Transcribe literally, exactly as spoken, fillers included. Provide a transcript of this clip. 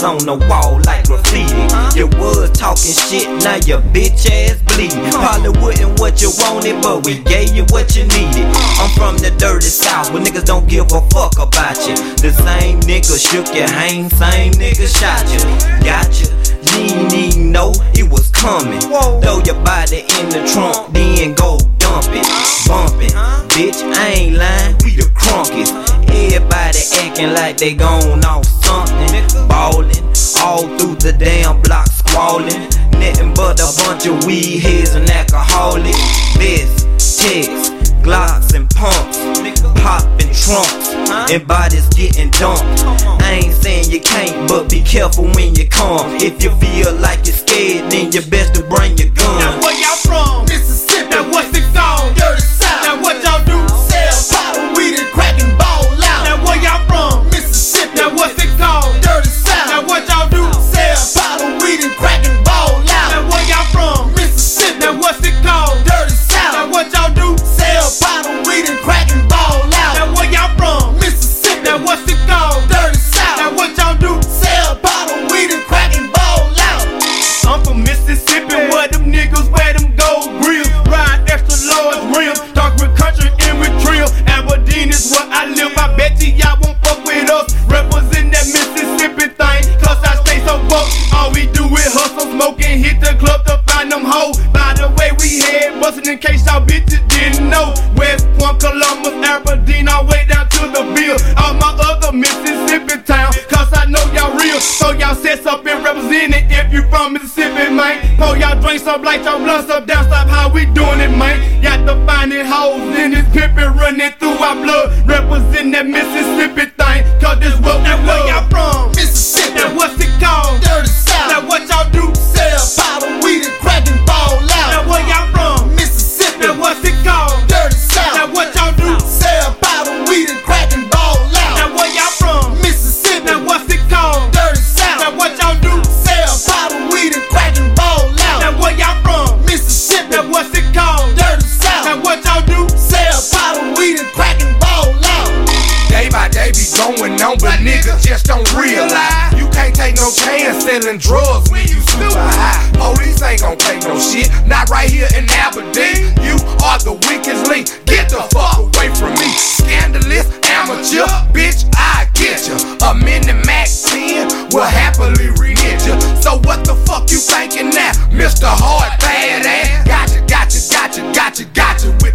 niggas on the wall like graffiti. You was talking shit, now your bitch ass bleeding. Probably wouldn't what you wanted, but we gave you what you needed. I'm from the dirty south, where niggas don't give a fuck about you. The same nigga shook your hand, same nigga shot you. Gotcha, you ain't even know it was coming. Throw your body in the trunk, then go dump it. Bump it, bitch, I ain't lying, we the crunkiest. Everybody acting like they gone off something. Ballin', all through the damn block squallin'. Nothing but a bunch of weed heads and alcoholics. This, text, Glocks and pumps, poppin' trunks, and bodies getting dumped. I ain't saying you can't, but be careful when you come. If you feel like you're scared, then you best to bring your gun. Now where y'all from? Mississippi. Now what's it called? Dirty South. Now what y'all do? Sell powder, weed, and crack and ball out. Now where y'all from? Mississippi. Now what's it called? Dirty South. Now what y'all do? Sell powder, weed, and crack and ball out. Now where y'all from? Mississippi. Now what's it called? Dirty South. Now what y'all do? Sell powder, weed, and crack and ball out. Now where y'all from? Mississippi. Now what's it called? Dirty South. Now what y'all do? Sell powder, weed, and crack and ball out. I'm from Mississippi, where them niggas wear them gold grills, ride extra large rims, talk with country and with trim. Aberdeen is where I live. I bet you y'all won't fuck with us. Represent that Mississippi thing, cause I stay so broke. All we do is hustle, smoke, and hit the club to find them hoes. By the way, we head bustin' in case y'all bitches didn't know. West Point, Columbus, Aberdeen, all way down to the Ville. All my other Mississippi towns, cause I know y'all real. So y'all sets up and represent it if you from Mississippi, man. Pour y'all drinks up, light y'all blunts up, down stop how we doing it, man. Got to find it hoes in this pimpin' running through our blood. Represent that Mississippi thing, cause this what we love. Where y'all from? Mississippi. Now what's it called? Dirty South. Now what y'all do? Sell powder, weed, and crack and ball out. Now where y'all from? Mississippi. Now what's it called? Dirty South. Now what y'all do? Sell powder, weed, and crack and ball out. Now where y'all from? Mississippi. Now what's it called? Dirty South. Now what y'all do? Sell powder, weed, and crack and ball out. Now where y'all from? Mississippi. Now what's it called? Dirty South. Now what y'all do? Sell powder, weed, and crack and ball out. Day by day be going on, but niggas just don't realize you can't take no chance selling drugs when you super high. Police ain't gon' take no shit, not right here in Aberdeen. You are the weakest link, get the fuck away from me. Scandalous, amateur, bitch, I get ya. A mini Mac ten will happily re-hit ya. So what the fuck you thinking now, Mister Hard Bad Ass? Gotcha, gotcha, gotcha, gotcha, gotcha with